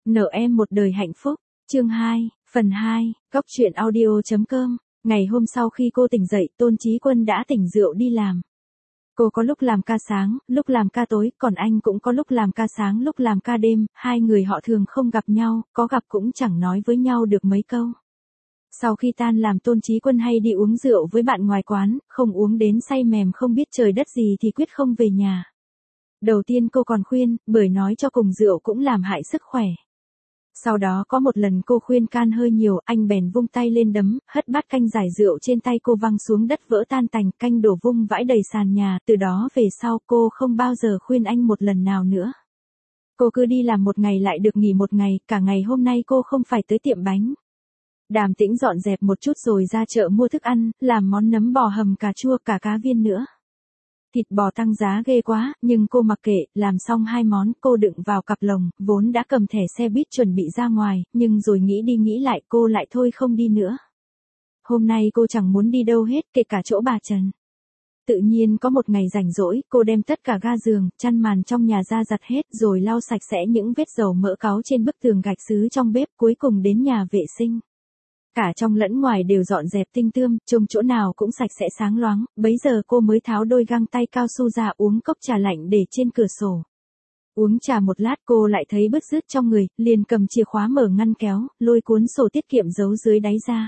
Nợ em một đời hạnh phúc. Chương 2, phần 2, Góc truyện audio.com. Ngày hôm sau khi cô tỉnh dậy, Tôn Chí Quân đã tỉnh rượu đi làm. Cô có lúc làm ca sáng, lúc làm ca tối, còn anh cũng có lúc làm ca sáng, lúc làm ca đêm, hai người họ thường không gặp nhau, có gặp cũng chẳng nói với nhau được mấy câu. Sau khi tan làm Tôn Chí Quân hay đi uống rượu với bạn ngoài quán, không uống đến say mềm không biết trời đất gì thì quyết không về nhà. Đầu tiên cô còn khuyên, bởi nói cho cùng rượu cũng làm hại sức khỏe. Sau đó có một lần cô khuyên can hơi nhiều, anh bèn vung tay lên đấm, hất bát canh giải rượu trên tay cô văng xuống đất vỡ tan tành, canh đổ vung vãi đầy sàn nhà, từ đó về sau cô không bao giờ khuyên anh một lần nào nữa. Cô cứ đi làm một ngày lại được nghỉ một ngày, cả ngày hôm nay cô không phải tới tiệm bánh. Đàm Tĩnh dọn dẹp một chút rồi ra chợ mua thức ăn, làm món nấm bò hầm cà chua cả cá viên nữa. Thịt bò tăng giá ghê quá, nhưng cô mặc kệ, làm xong 2 món, cô đựng vào cặp lồng, vốn đã cầm thẻ xe buýt chuẩn bị ra ngoài, nhưng rồi nghĩ đi nghĩ lại cô lại thôi không đi nữa. Hôm nay cô chẳng muốn đi đâu hết, kể cả chỗ bà Trần. Tự nhiên có một ngày rảnh rỗi, cô đem tất cả ga giường, chăn màn trong nhà ra giặt hết rồi lau sạch sẽ những vết dầu mỡ cáu trên bức tường gạch sứ trong bếp, cuối cùng đến nhà vệ sinh. Cả trong lẫn ngoài đều dọn dẹp tinh tươm, trông chỗ nào cũng sạch sẽ sáng loáng, bấy giờ cô mới tháo đôi găng tay cao su ra uống cốc trà lạnh để trên cửa sổ. Uống trà một lát cô lại thấy bứt rứt trong người, liền cầm chìa khóa mở ngăn kéo, lôi cuốn sổ tiết kiệm giấu dưới đáy ra.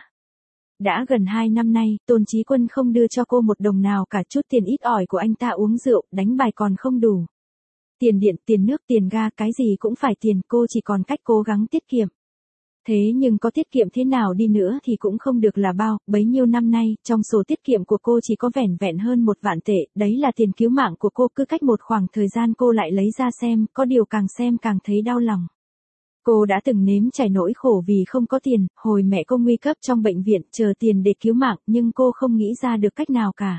Đã gần 2 năm nay, Tôn Chí Quân không đưa cho cô một đồng nào cả, chút tiền ít ỏi của anh ta uống rượu, đánh bài còn không đủ. Tiền điện, tiền nước, tiền ga, cái gì cũng phải tiền, cô chỉ còn cách cố gắng tiết kiệm. Thế nhưng có tiết kiệm thế nào đi nữa thì cũng không được là bao, bấy nhiêu năm nay, trong sổ tiết kiệm của cô chỉ có vẻn vẹn hơn 1 vạn tệ, đấy là tiền cứu mạng của cô, cứ cách một khoảng thời gian cô lại lấy ra xem, có điều càng xem càng thấy đau lòng. Cô đã từng nếm trải nỗi khổ vì không có tiền, hồi mẹ cô nguy cấp trong bệnh viện, chờ tiền để cứu mạng, nhưng cô không nghĩ ra được cách nào cả.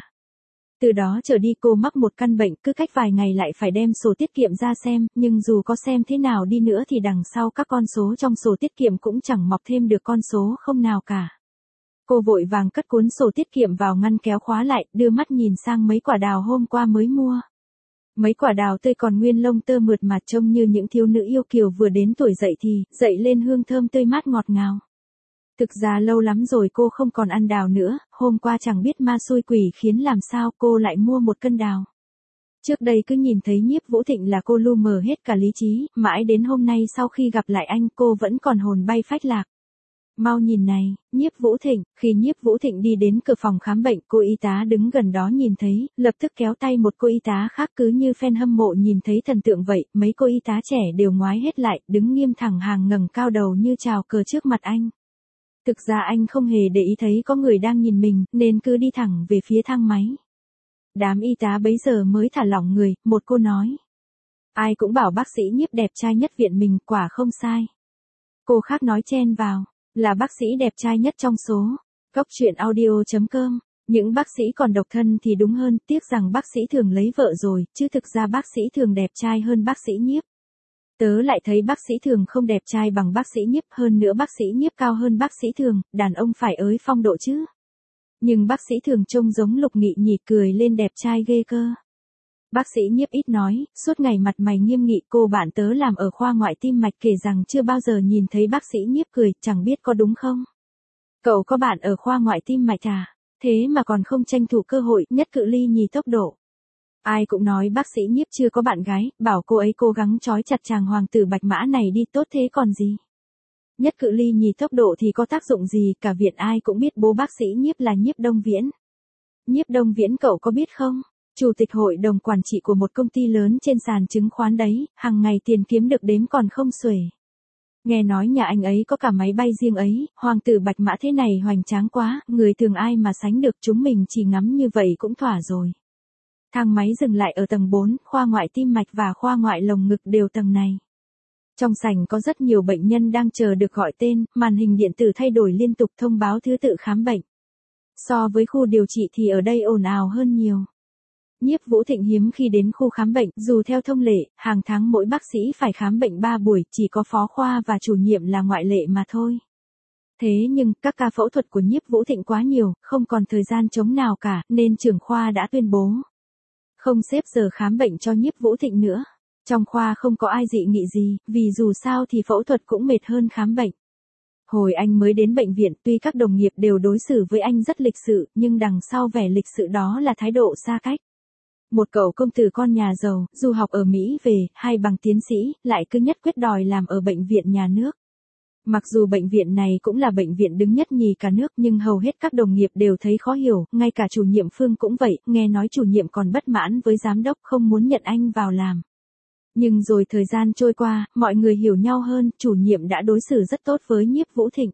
Từ đó trở đi cô mắc một căn bệnh, cứ cách vài ngày lại phải đem sổ tiết kiệm ra xem, nhưng dù có xem thế nào đi nữa thì đằng sau các con số trong sổ tiết kiệm cũng chẳng mọc thêm được con số không nào cả. Cô vội vàng cất cuốn sổ tiết kiệm vào ngăn kéo khóa lại, đưa mắt nhìn sang mấy quả đào hôm qua mới mua. Mấy quả đào tươi còn nguyên lông tơ mượt mà, trông như những thiếu nữ yêu kiều vừa đến tuổi dậy thì, dậy lên hương thơm tươi mát ngọt ngào. Thực ra lâu lắm rồi cô không còn ăn đào nữa, hôm qua chẳng biết ma xui quỷ khiến làm sao cô lại mua 1 cân đào. Trước đây cứ nhìn thấy Nhiếp Vũ Thịnh là cô lu mờ hết cả lý trí, mãi đến hôm nay sau khi gặp lại anh cô vẫn còn hồn bay phách lạc. Mau nhìn này, Nhiếp Vũ Thịnh, khi Nhiếp Vũ Thịnh đi đến cửa phòng khám bệnh, cô y tá đứng gần đó nhìn thấy, lập tức kéo tay một cô y tá khác cứ như fan hâm mộ nhìn thấy thần tượng vậy, mấy cô y tá trẻ đều ngoái hết lại, đứng nghiêm thẳng hàng ngẩng cao đầu như chào cờ trước mặt anh. Thực ra anh không hề để ý thấy có người đang nhìn mình, nên cứ đi thẳng về phía thang máy. Đám y tá bấy giờ mới thả lỏng người, một cô nói. Ai cũng bảo bác sĩ Nhiếp đẹp trai nhất viện mình, quả không sai. Cô khác nói chen vào, là bác sĩ đẹp trai nhất trong số. Góc truyện audio.com. Những bác sĩ còn độc thân thì đúng hơn, tiếc rằng bác sĩ thường lấy vợ rồi, chứ thực ra bác sĩ thường đẹp trai hơn bác sĩ Nhiếp. Tớ lại thấy bác sĩ thường không đẹp trai bằng bác sĩ Nhiếp, hơn nữa bác sĩ Nhiếp cao hơn bác sĩ thường, đàn ông phải ới phong độ chứ. Nhưng bác sĩ thường trông giống Lục Nghị nhỉ, cười lên đẹp trai ghê cơ. Bác sĩ Nhiếp ít nói, suốt ngày mặt mày nghiêm nghị, cô bạn tớ làm ở khoa ngoại tim mạch kể rằng chưa bao giờ nhìn thấy bác sĩ Nhiếp cười, chẳng biết có đúng không? Cậu có bạn ở khoa ngoại tim mạch à? Thế mà còn không tranh thủ cơ hội, nhất cự ly nhì tốc độ. Ai cũng nói bác sĩ Nhiếp chưa có bạn gái, bảo cô ấy cố gắng trói chặt chàng hoàng tử Bạch Mã này đi, tốt thế còn gì. Nhất cự ly nhì tốc độ thì có tác dụng gì, cả viện ai cũng biết bố bác sĩ Nhiếp là Nhiếp Đông Viễn. Nhiếp Đông Viễn cậu có biết không? Chủ tịch hội đồng quản trị của một công ty lớn trên sàn chứng khoán đấy, hàng ngày tiền kiếm được đếm còn không xuể. Nghe nói nhà anh ấy có cả máy bay riêng ấy, hoàng tử Bạch Mã thế này hoành tráng quá, người thường ai mà sánh được, chúng mình chỉ ngắm như vậy cũng thỏa rồi. Thang máy dừng lại ở tầng 4, khoa ngoại tim mạch và khoa ngoại lồng ngực đều tầng này. Trong sảnh có rất nhiều bệnh nhân đang chờ được gọi tên, màn hình điện tử thay đổi liên tục thông báo thứ tự khám bệnh. So với khu điều trị thì ở đây ồn ào hơn nhiều. Nhiếp Vũ Thịnh hiếm khi đến khu khám bệnh, dù theo thông lệ, hàng tháng mỗi bác sĩ phải khám bệnh 3 buổi, chỉ có phó khoa và chủ nhiệm là ngoại lệ mà thôi. Thế nhưng, các ca phẫu thuật của Nhiếp Vũ Thịnh quá nhiều, không còn thời gian trống nào cả, nên trưởng khoa đã tuyên bố không xếp giờ khám bệnh cho Nhiếp Vũ Thịnh nữa. Trong khoa không có ai dị nghị gì, vì dù sao thì phẫu thuật cũng mệt hơn khám bệnh. Hồi anh mới đến bệnh viện, tuy các đồng nghiệp đều đối xử với anh rất lịch sự, nhưng đằng sau vẻ lịch sự đó là thái độ xa cách. Một cậu công tử con nhà giàu, du học ở Mỹ về, hay bằng tiến sĩ, lại cứ nhất quyết đòi làm ở bệnh viện nhà nước. Mặc dù bệnh viện này cũng là bệnh viện đứng nhất nhì cả nước, nhưng hầu hết các đồng nghiệp đều thấy khó hiểu, ngay cả chủ nhiệm Phương cũng vậy, nghe nói chủ nhiệm còn bất mãn với giám đốc không muốn nhận anh vào làm. Nhưng rồi thời gian trôi qua, mọi người hiểu nhau hơn, chủ nhiệm đã đối xử rất tốt với Nhiếp Vũ Thịnh.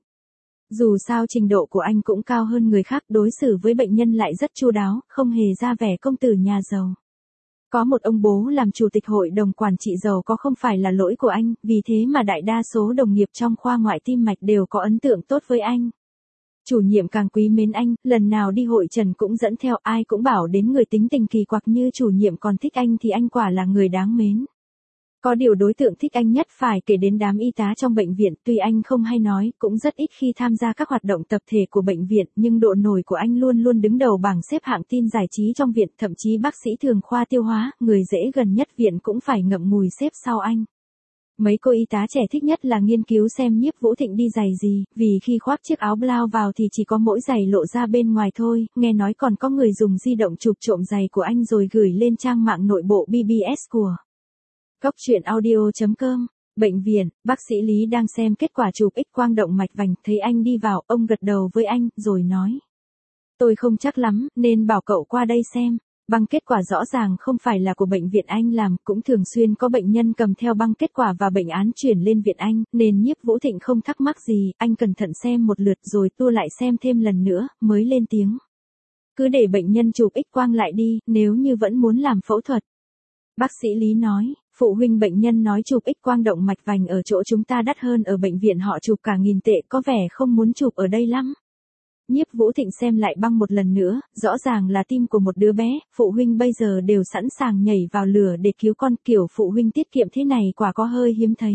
Dù sao trình độ của anh cũng cao hơn người khác, đối xử với bệnh nhân lại rất chu đáo, không hề ra vẻ công tử nhà giàu. Có một ông bố làm chủ tịch hội đồng quản trị giàu có không phải là lỗi của anh, vì thế mà đại đa số đồng nghiệp trong khoa ngoại tim mạch đều có ấn tượng tốt với anh. Chủ nhiệm càng quý mến anh, lần nào đi hội trần cũng dẫn theo, ai cũng bảo đến người tính tình kỳ quặc như chủ nhiệm còn thích anh thì anh quả là người đáng mến. Có điều đối tượng thích anh nhất phải kể đến đám y tá trong bệnh viện, tuy anh không hay nói, cũng rất ít khi tham gia các hoạt động tập thể của bệnh viện, nhưng độ nổi của anh luôn luôn đứng đầu bảng xếp hạng tin giải trí trong viện, thậm chí bác sĩ thường khoa tiêu hóa, người dễ gần nhất viện cũng phải ngậm ngùi xếp sau anh. Mấy cô y tá trẻ thích nhất là nghiên cứu xem Nhiếp Vũ Thịnh đi giày gì, vì khi khoác chiếc áo blau vào thì chỉ có mỗi giày lộ ra bên ngoài thôi, nghe nói còn có người dùng di động chụp trộm giày của anh rồi gửi lên trang mạng nội bộ BBS của Góc Chuyện Audio.com. Bệnh viện, bác sĩ Lý đang xem kết quả chụp X-quang động mạch vành, thấy anh đi vào, ông gật đầu với anh, rồi nói. Tôi không chắc lắm, nên bảo cậu qua đây xem. Băng kết quả rõ ràng không phải là của bệnh viện anh làm, cũng thường xuyên có bệnh nhân cầm theo băng kết quả và bệnh án chuyển lên viện anh, nên Nhiếp Vũ Thịnh không thắc mắc gì, anh cẩn thận xem một lượt rồi tua lại xem thêm lần nữa, mới lên tiếng. Cứ để bệnh nhân chụp X-quang lại đi, nếu như vẫn muốn làm phẫu thuật. Bác sĩ Lý nói, phụ huynh bệnh nhân nói chụp X-quang động mạch vành ở chỗ chúng ta đắt hơn ở bệnh viện họ chụp cả 1.000 tệ, có vẻ không muốn chụp ở đây lắm. Nhiếp Vũ Thịnh xem lại băng một lần nữa, rõ ràng là tim của một đứa bé, phụ huynh bây giờ đều sẵn sàng nhảy vào lửa để cứu con, kiểu phụ huynh tiết kiệm thế này quả có hơi hiếm thấy.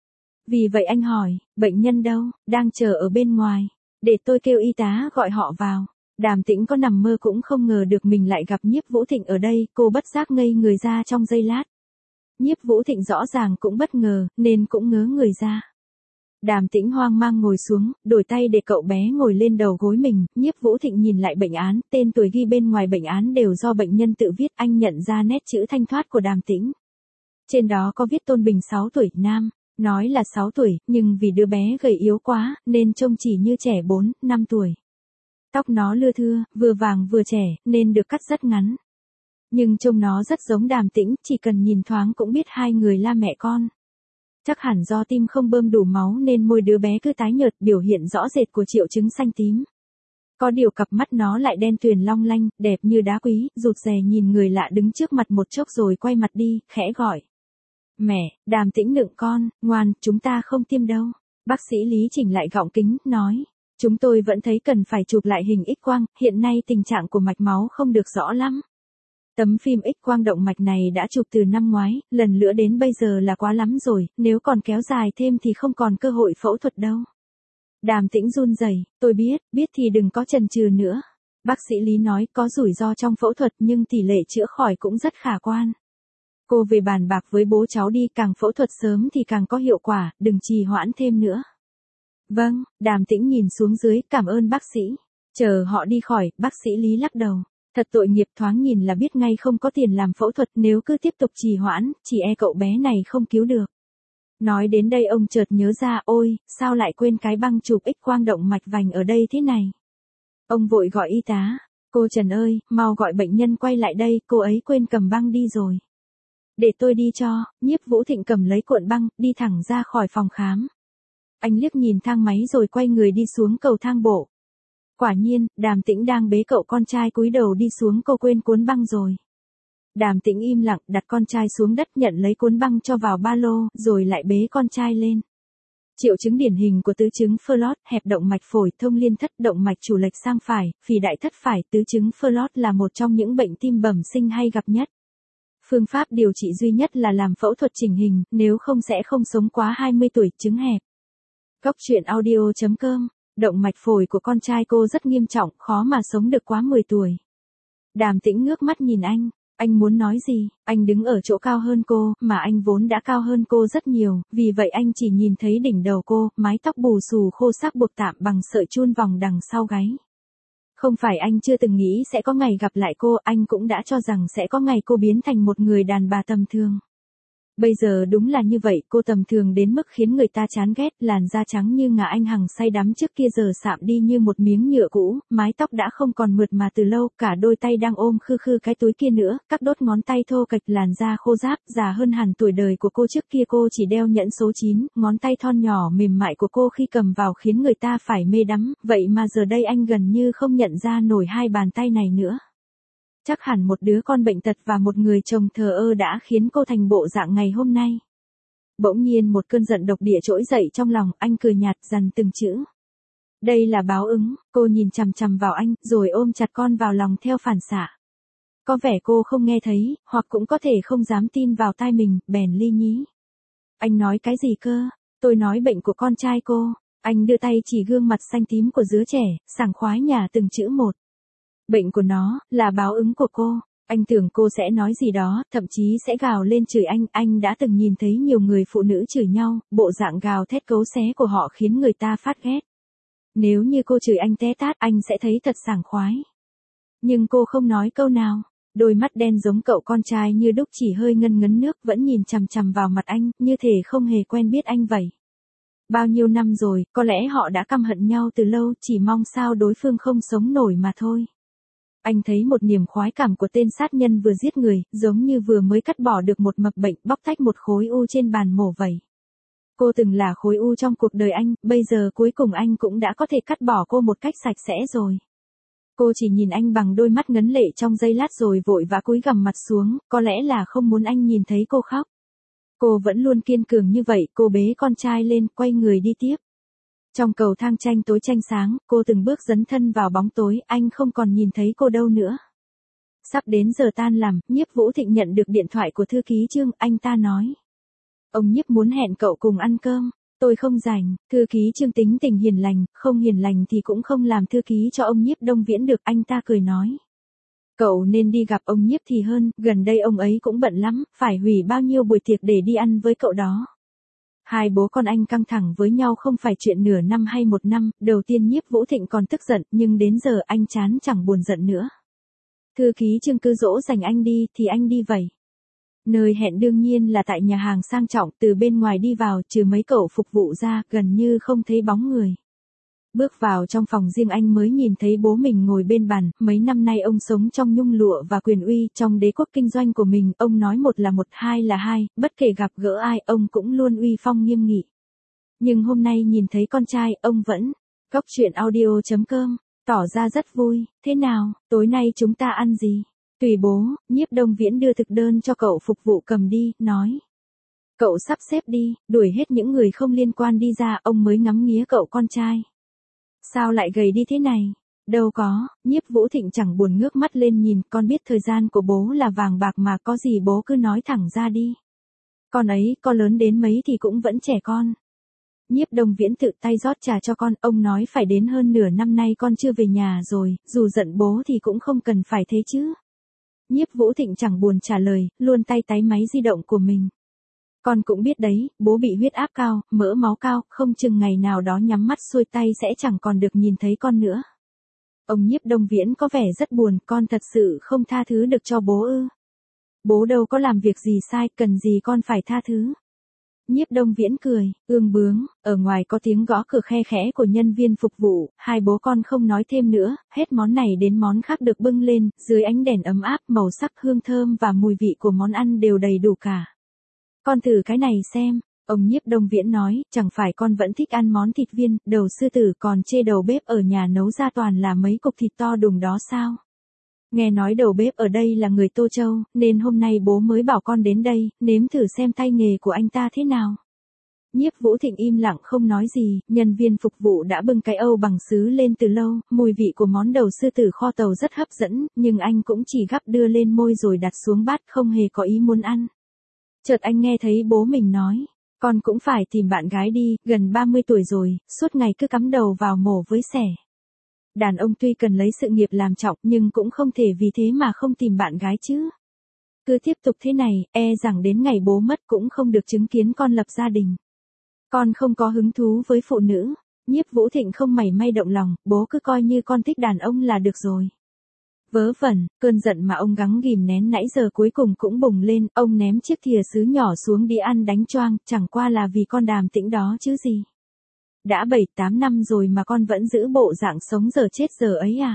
Vì vậy anh hỏi, bệnh nhân đâu, đang chờ ở bên ngoài, để tôi kêu y tá gọi họ vào. Đàm Tĩnh có nằm mơ cũng không ngờ được mình lại gặp Nhiếp Vũ Thịnh ở đây, cô bất giác ngây người ra trong giây lát. Nhiếp Vũ Thịnh rõ ràng cũng bất ngờ, nên cũng ngớ người ra. Đàm Tĩnh hoang mang ngồi xuống, đổi tay để cậu bé ngồi lên đầu gối mình, Nhiếp Vũ Thịnh nhìn lại bệnh án, tên tuổi ghi bên ngoài bệnh án đều do bệnh nhân tự viết, anh nhận ra nét chữ thanh thoát của Đàm Tĩnh. Trên đó có viết Tôn Bình 6 tuổi, nam, nói là 6 tuổi, nhưng vì đứa bé gầy yếu quá, nên trông chỉ như trẻ 4, 5 tuổi. Tóc nó lưa thưa, vừa vàng vừa trẻ, nên được cắt rất ngắn. Nhưng trông nó rất giống Đàm Tĩnh, chỉ cần nhìn thoáng cũng biết hai người là mẹ con. Chắc hẳn do tim không bơm đủ máu nên môi đứa bé cứ tái nhợt, biểu hiện rõ rệt của triệu chứng xanh tím. Có điều cặp mắt nó lại đen tuyền long lanh, đẹp như đá quý, rụt rè nhìn người lạ đứng trước mặt một chốc rồi quay mặt đi, khẽ gọi. Mẹ, Đàm Tĩnh nựng con, ngoan, chúng ta không tiêm đâu. Bác sĩ Lý chỉnh lại gọng kính, nói. Chúng tôi vẫn thấy cần phải chụp lại hình X-quang, hiện nay tình trạng của mạch máu không được rõ lắm. Tấm phim X-quang động mạch này đã chụp từ năm ngoái, lần nữa đến bây giờ là quá lắm rồi, nếu còn kéo dài thêm thì không còn cơ hội phẫu thuật đâu. Đàm Tĩnh run rẩy, tôi biết thì đừng có chần chừ nữa. Bác sĩ Lý nói có rủi ro trong phẫu thuật nhưng tỷ lệ chữa khỏi cũng rất khả quan. Cô về bàn bạc với bố cháu đi, càng phẫu thuật sớm thì càng có hiệu quả, đừng trì hoãn thêm nữa. Vâng, Đàm Tĩnh nhìn xuống dưới, cảm ơn bác sĩ. Chờ họ đi khỏi, bác sĩ Lý lắc đầu. Thật tội nghiệp, thoáng nhìn là biết ngay không có tiền làm phẫu thuật, nếu cứ tiếp tục trì hoãn, chỉ e cậu bé này không cứu được. Nói đến đây ông chợt nhớ ra, ôi, sao lại quên cái băng chụp X-quang động mạch vành ở đây thế này. Ông vội gọi y tá, cô Trần ơi, mau gọi bệnh nhân quay lại đây, cô ấy quên cầm băng đi rồi. Để tôi đi cho. Nhiếp Vũ Thịnh cầm lấy cuộn băng, đi thẳng ra khỏi phòng khám. Anh liếc nhìn thang máy rồi quay người đi xuống cầu thang bộ. Quả nhiên, Đàm Tĩnh đang bế cậu con trai cúi đầu đi xuống, cô quên cuốn băng rồi. Đàm Tĩnh im lặng, đặt con trai xuống đất, nhận lấy cuốn băng cho vào ba lô, rồi lại bế con trai lên. Triệu chứng điển hình của tứ chứng Furlot, hẹp động mạch phổi, thông liên thất, động mạch chủ lệch sang phải, phì đại thất phải. Tứ chứng Furlot là một trong những bệnh tim bẩm sinh hay gặp nhất. Phương pháp điều trị duy nhất là làm phẫu thuật chỉnh hình, nếu không sẽ không sống quá 20 tuổi, chứng hẹp. Góc Chuyện Audio.com. Động mạch phổi của con trai cô rất nghiêm trọng, khó mà sống được quá 10 tuổi. Đàm Tĩnh ngước mắt nhìn anh. Anh muốn nói gì? Anh đứng ở chỗ cao hơn cô, mà anh vốn đã cao hơn cô rất nhiều, vì vậy anh chỉ nhìn thấy đỉnh đầu cô, mái tóc bù xù khô xác buộc tạm bằng sợi chun vòng đằng sau gáy. Không phải anh chưa từng nghĩ sẽ có ngày gặp lại cô, anh cũng đã cho rằng sẽ có ngày cô biến thành một người đàn bà tầm thường. Bây giờ đúng là như vậy, cô tầm thường đến mức khiến người ta chán ghét, làn da trắng như ngà anh hằng say đắm trước kia giờ sạm đi như một miếng nhựa cũ, mái tóc đã không còn mượt mà từ lâu, cả đôi tay đang ôm khư khư cái túi kia nữa, các đốt ngón tay thô kệch, làn da khô ráp, già hơn hẳn tuổi đời của cô. Trước kia cô chỉ đeo nhẫn số 9, ngón tay thon nhỏ mềm mại của cô khi cầm vào khiến người ta phải mê đắm, vậy mà giờ đây anh gần như không nhận ra nổi hai bàn tay này nữa. Chắc hẳn một đứa con bệnh tật và một người chồng thờ ơ đã khiến cô thành bộ dạng ngày hôm nay. Bỗng nhiên một cơn giận độc địa trỗi dậy trong lòng, anh cười nhạt dằn từng chữ. Đây là báo ứng, cô nhìn chằm chằm vào anh, rồi ôm chặt con vào lòng theo phản xạ. Có vẻ cô không nghe thấy, hoặc cũng có thể không dám tin vào tai mình, bèn li nhí. Anh nói cái gì cơ? Tôi nói bệnh của con trai cô. Anh đưa tay chỉ gương mặt xanh tím của đứa trẻ, sảng khoái nhả từng chữ một. Bệnh của nó, là báo ứng của cô. Anh tưởng cô sẽ nói gì đó, thậm chí sẽ gào lên chửi anh đã từng nhìn thấy nhiều người phụ nữ chửi nhau, bộ dạng gào thét cấu xé của họ khiến người ta phát ghét. Nếu như cô chửi anh té tát, anh sẽ thấy thật sảng khoái. Nhưng cô không nói câu nào, đôi mắt đen giống cậu con trai như đúc chỉ hơi ngân ngấn nước vẫn nhìn chằm chằm vào mặt anh, như thể không hề quen biết anh vậy. Bao nhiêu năm rồi, có lẽ họ đã căm hận nhau từ lâu, chỉ mong sao đối phương không sống nổi mà thôi. Anh thấy một niềm khoái cảm của tên sát nhân vừa giết người, giống như vừa mới cắt bỏ được một mầm bệnh, bóc tách một khối u trên bàn mổ vậy. Cô từng là khối u trong cuộc đời anh, bây giờ cuối cùng anh cũng đã có thể cắt bỏ cô một cách sạch sẽ rồi. Cô chỉ nhìn anh bằng đôi mắt ngấn lệ trong giây lát rồi vội vã cúi gằm mặt xuống, có lẽ là không muốn anh nhìn thấy cô khóc. Cô vẫn luôn kiên cường như vậy, cô bế con trai lên, quay người đi tiếp. Trong cầu thang tranh tối tranh sáng, cô từng bước dấn thân vào bóng tối, anh không còn nhìn thấy cô đâu nữa. Sắp đến giờ tan làm, Nhiếp Vũ Thịnh nhận được điện thoại của thư ký Trương, anh ta nói. Ông Nhiếp muốn hẹn cậu cùng ăn cơm, tôi không rảnh. Thư ký Trương tính tình hiền lành, không hiền lành thì cũng không làm thư ký cho ông Nhiếp Đông Viễn được, anh ta cười nói. Cậu nên đi gặp ông Nhiếp thì hơn, gần đây ông ấy cũng bận lắm, phải hủy bao nhiêu buổi tiệc để đi ăn với cậu đó. Hai bố con anh căng thẳng với nhau không phải chuyện nửa năm hay một năm, đầu tiên Nhiếp Vũ Thịnh còn tức giận, nhưng đến giờ anh chán chẳng buồn giận nữa. Thư ký Trương cứ dỗ dành anh đi, thì anh đi vậy. Nơi hẹn đương nhiên là tại nhà hàng sang trọng, từ bên ngoài đi vào, trừ mấy cậu phục vụ ra, gần như không thấy bóng người. Bước vào trong phòng riêng anh mới nhìn thấy bố mình ngồi bên bàn, mấy năm nay ông sống trong nhung lụa và quyền uy, trong đế quốc kinh doanh của mình, ông nói một là một, hai là hai, bất kể gặp gỡ ai, ông cũng luôn uy phong nghiêm nghị. Nhưng hôm nay nhìn thấy con trai, ông vẫn, Cóc truyện audio.com, tỏ ra rất vui, thế nào, tối nay chúng ta ăn gì? Tùy bố, Nhiếp Đông Viễn đưa thực đơn cho cậu phục vụ cầm đi, nói. Cậu sắp xếp đi, đuổi hết những người không liên quan đi ra, ông mới ngắm nghía cậu con trai. Sao lại gầy đi thế này? Đâu có, Nhiếp Vũ Thịnh chẳng buồn ngước mắt lên nhìn, con biết thời gian của bố là vàng bạc mà, có gì bố cứ nói thẳng ra đi. Con ấy, có lớn đến mấy thì cũng vẫn trẻ con. Nhiếp Đông Viễn tự tay rót trà cho con, ông nói phải đến hơn nửa năm nay con chưa về nhà rồi, dù giận bố thì cũng không cần phải thế chứ. Nhiếp Vũ Thịnh chẳng buồn trả lời, luôn tay tái máy di động của mình. Con cũng biết đấy, bố bị huyết áp cao, mỡ máu cao, không chừng ngày nào đó nhắm mắt xuôi tay sẽ chẳng còn được nhìn thấy con nữa. Ông Nhiếp Đông Viễn có vẻ rất buồn, con thật sự không tha thứ được cho bố ư? Bố đâu có làm việc gì sai, cần gì con phải tha thứ? Nhiếp Đông Viễn cười, ương bướng, ở ngoài có tiếng gõ cửa khe khẽ của nhân viên phục vụ, hai bố con không nói thêm nữa, hết món này đến món khác được bưng lên, dưới ánh đèn ấm áp, màu sắc hương thơm và mùi vị của món ăn đều đầy đủ cả. Con thử cái này xem, ông Nhiếp Đông Viễn nói, chẳng phải con vẫn thích ăn món thịt viên, đầu sư tử, còn chê đầu bếp ở nhà nấu ra toàn là mấy cục thịt to đùng đó sao? Nghe nói đầu bếp ở đây là người Tô Châu, nên hôm nay bố mới bảo con đến đây, nếm thử xem tay nghề của anh ta thế nào. Nhiếp Vũ Thịnh im lặng không nói gì, nhân viên phục vụ đã bưng cái âu bằng sứ lên từ lâu, mùi vị của món đầu sư tử kho tàu rất hấp dẫn, nhưng anh cũng chỉ gắp đưa lên môi rồi đặt xuống bát, không hề có ý muốn ăn. Chợt anh nghe thấy bố mình nói, con cũng phải tìm bạn gái đi, gần 30 tuổi rồi, suốt ngày cứ cắm đầu vào mổ với xẻ. Đàn ông tuy cần lấy sự nghiệp làm trọng nhưng cũng không thể vì thế mà không tìm bạn gái chứ. cứ tiếp tục thế này, e rằng đến ngày bố mất cũng không được chứng kiến con lập gia đình. Con không có hứng thú với phụ nữ. Nhiếp Vũ Thịnh không mảy may động lòng, bố cứ coi như con thích đàn ông là được rồi. Vớ vẩn, cơn giận mà ông gắng ghìm nén nãy giờ cuối cùng cũng bùng lên, ông ném chiếc thìa sứ nhỏ xuống đĩa ăn đánh choang, chẳng qua là vì con Đàm Tĩnh đó chứ gì. Đã 7-8 năm rồi mà con vẫn giữ bộ dạng sống giờ chết giờ ấy à?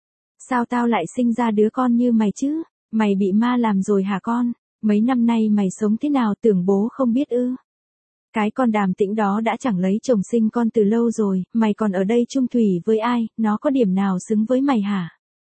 Sao tao lại sinh ra đứa con như mày chứ? Mày bị ma làm rồi hả con? Mấy năm nay mày sống thế nào tưởng bố không biết ư? Cái con Đàm Tĩnh đó đã chẳng lấy chồng sinh con từ lâu rồi, mày còn ở đây chung thủy với ai, nó có điểm nào xứng với mày hả?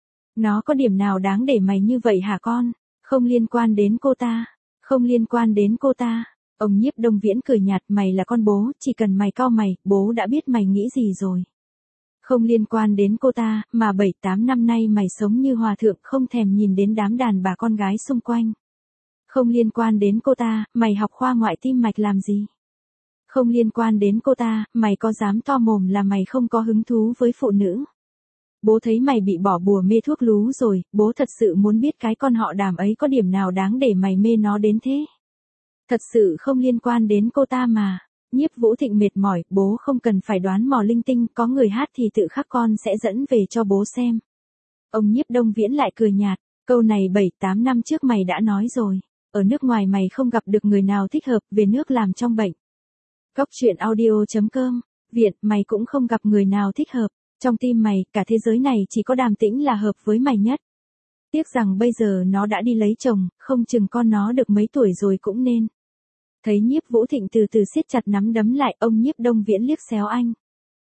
Nó có điểm nào đáng để mày như vậy hả con? Không liên quan đến cô ta. Không liên quan đến cô ta. Ông Nhiếp Đông Viễn cười nhạt, mày là con bố, chỉ cần mày cau mày, bố đã biết mày nghĩ gì rồi. Không liên quan đến cô ta, mà 7-8 năm nay mày sống như hòa thượng không thèm nhìn đến đám đàn bà con gái xung quanh. Không liên quan đến cô ta, mày học khoa ngoại tim mạch làm gì? Không liên quan đến cô ta, mày có dám to mồm là mày không có hứng thú với phụ nữ. Bố thấy mày bị bỏ bùa mê thuốc lú rồi, bố thật sự muốn biết cái con họ Đàm ấy có điểm nào đáng để mày mê nó đến thế. Thật sự không liên quan đến cô ta mà. Nhiếp Vũ Thịnh mệt mỏi, bố không cần phải đoán mò linh tinh, có người hát thì tự khắc con sẽ dẫn về cho bố xem. Ông Nhiếp Đông Viễn lại cười nhạt, câu này 7-8 năm trước mày đã nói rồi. Ở nước ngoài mày không gặp được người nào thích hợp, về nước làm trong bệnh. Góc truyện audio.com, Viện, mày cũng không gặp người nào thích hợp. Trong tim mày, cả thế giới này chỉ có Đàm Tĩnh là hợp với mày nhất. Tiếc rằng bây giờ nó đã đi lấy chồng, không chừng con nó được mấy tuổi rồi cũng nên. Thấy Nhiếp Vũ Thịnh từ từ siết chặt nắm đấm lại, ông Nhiếp Đông Viễn liếc xéo anh.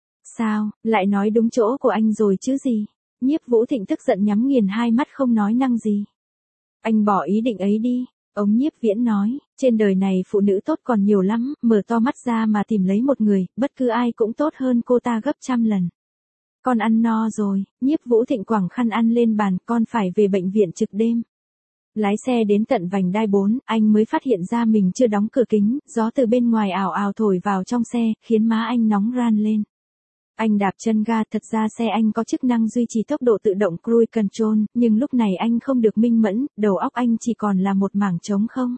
Sao, lại nói đúng chỗ của anh rồi chứ gì? Nhiếp Vũ Thịnh tức giận nhắm nghiền hai mắt không nói năng gì. Anh bỏ ý định ấy đi. Ông Nhiếp Viễn nói, trên đời này phụ nữ tốt còn nhiều lắm, mở to mắt ra mà tìm lấy một người, bất cứ ai cũng tốt hơn cô ta gấp trăm lần. Con ăn no rồi, Nhiếp Vũ Thịnh quẳng khăn ăn lên bàn, con phải về bệnh viện trực đêm. Lái xe đến tận vành đai 4, anh mới phát hiện ra mình chưa đóng cửa kính, gió từ bên ngoài ào ào thổi vào trong xe, khiến má anh nóng ran lên. Anh đạp chân ga, thật ra xe anh có chức năng duy trì tốc độ tự động cruise control, nhưng lúc này anh không được minh mẫn, đầu óc anh chỉ còn là một mảng trống không.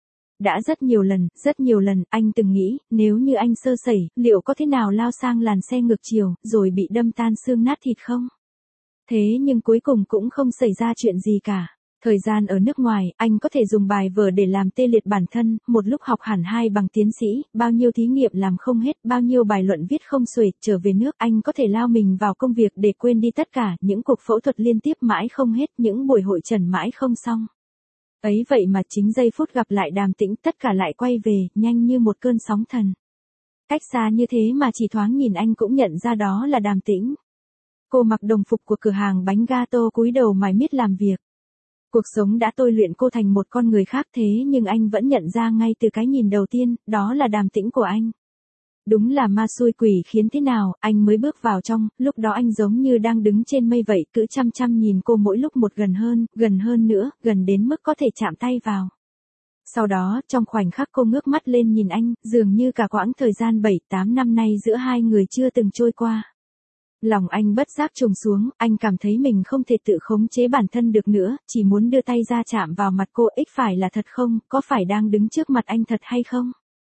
Đã rất nhiều lần, anh từng nghĩ, nếu như anh sơ sẩy, liệu có thế nào lao sang làn xe ngược chiều, rồi bị đâm tan xương nát thịt không? Thế nhưng cuối cùng cũng không xảy ra chuyện gì cả. Thời gian ở nước ngoài, anh có thể dùng bài vở để làm tê liệt bản thân, một lúc học hẳn 2 bằng tiến sĩ, bao nhiêu thí nghiệm làm không hết, bao nhiêu bài luận viết không xuể, trở về nước, anh có thể lao mình vào công việc để quên đi tất cả, những cuộc phẫu thuật liên tiếp mãi không hết, những buổi hội trần mãi không xong. Ấy vậy mà chính giây phút gặp lại Đàm Tĩnh, tất cả lại quay về, nhanh như một cơn sóng thần. Cách xa như thế mà chỉ thoáng nhìn anh cũng nhận ra đó là Đàm Tĩnh. Cô mặc đồng phục của cửa hàng bánh gato, cúi đầu mải miết làm việc. Cuộc sống đã tôi luyện cô thành một con người khác, thế nhưng anh vẫn nhận ra ngay từ cái nhìn đầu tiên, đó là Đàm Tĩnh của anh. Đúng là ma xui quỷ khiến thế nào, anh mới bước vào trong, lúc đó anh giống như đang đứng trên mây vậy, cứ chăm chăm nhìn cô mỗi lúc một gần hơn nữa, gần đến mức có thể chạm tay vào. Sau đó, trong khoảnh khắc cô ngước mắt lên nhìn anh, dường như cả quãng thời gian 7-8 năm nay giữa hai người chưa từng trôi qua. Lòng anh bất giác trùng xuống, anh cảm thấy mình không thể tự khống chế bản thân được nữa, chỉ muốn đưa tay ra chạm vào mặt cô, phải là thật không, có phải đang đứng trước mặt anh thật hay không?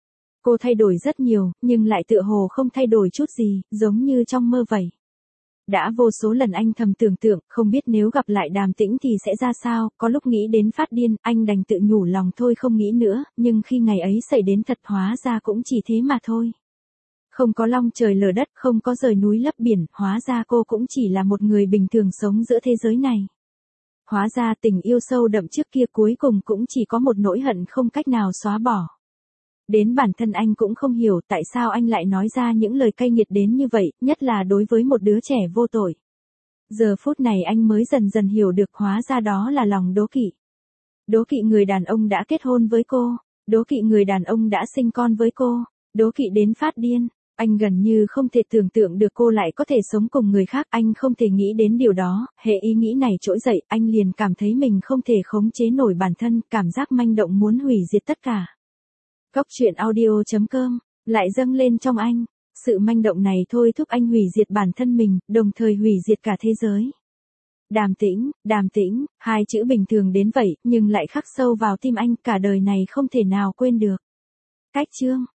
Cô thay đổi rất nhiều, nhưng lại tựa hồ không thay đổi chút gì, giống như trong mơ vậy. Đã vô số lần anh thầm tưởng tượng, không biết nếu gặp lại Đàm Tĩnh thì sẽ ra sao, có lúc nghĩ đến phát điên, anh đành tự nhủ lòng thôi không nghĩ nữa, nhưng khi ngày ấy xảy đến thật hóa ra cũng chỉ thế mà thôi. Không có long trời lở đất, không có rời núi lấp biển, hóa ra cô cũng chỉ là một người bình thường sống giữa thế giới này. Hóa ra tình yêu sâu đậm trước kia cuối cùng cũng chỉ có một nỗi hận không cách nào xóa bỏ. Đến bản thân anh cũng không hiểu tại sao anh lại nói ra những lời cay nghiệt đến như vậy, nhất là đối với một đứa trẻ vô tội. Giờ phút này anh mới dần dần hiểu được, hóa ra đó là lòng đố kỵ. Đố kỵ người đàn ông đã kết hôn với cô, đố kỵ người đàn ông đã sinh con với cô, đố kỵ đến phát điên. Anh gần như không thể tưởng tượng được cô lại có thể sống cùng người khác, anh không thể nghĩ đến điều đó, hệ ý nghĩ này trỗi dậy, anh liền cảm thấy mình không thể khống chế nổi bản thân, cảm giác manh động muốn hủy diệt tất cả. Góc truyện audio.com, lại dâng lên trong anh, sự manh động này thôi thúc anh hủy diệt bản thân mình, đồng thời hủy diệt cả thế giới. Đàm tĩnh, hai chữ bình thường đến vậy, nhưng lại khắc sâu vào tim anh, cả đời này không thể nào quên được. Cách chương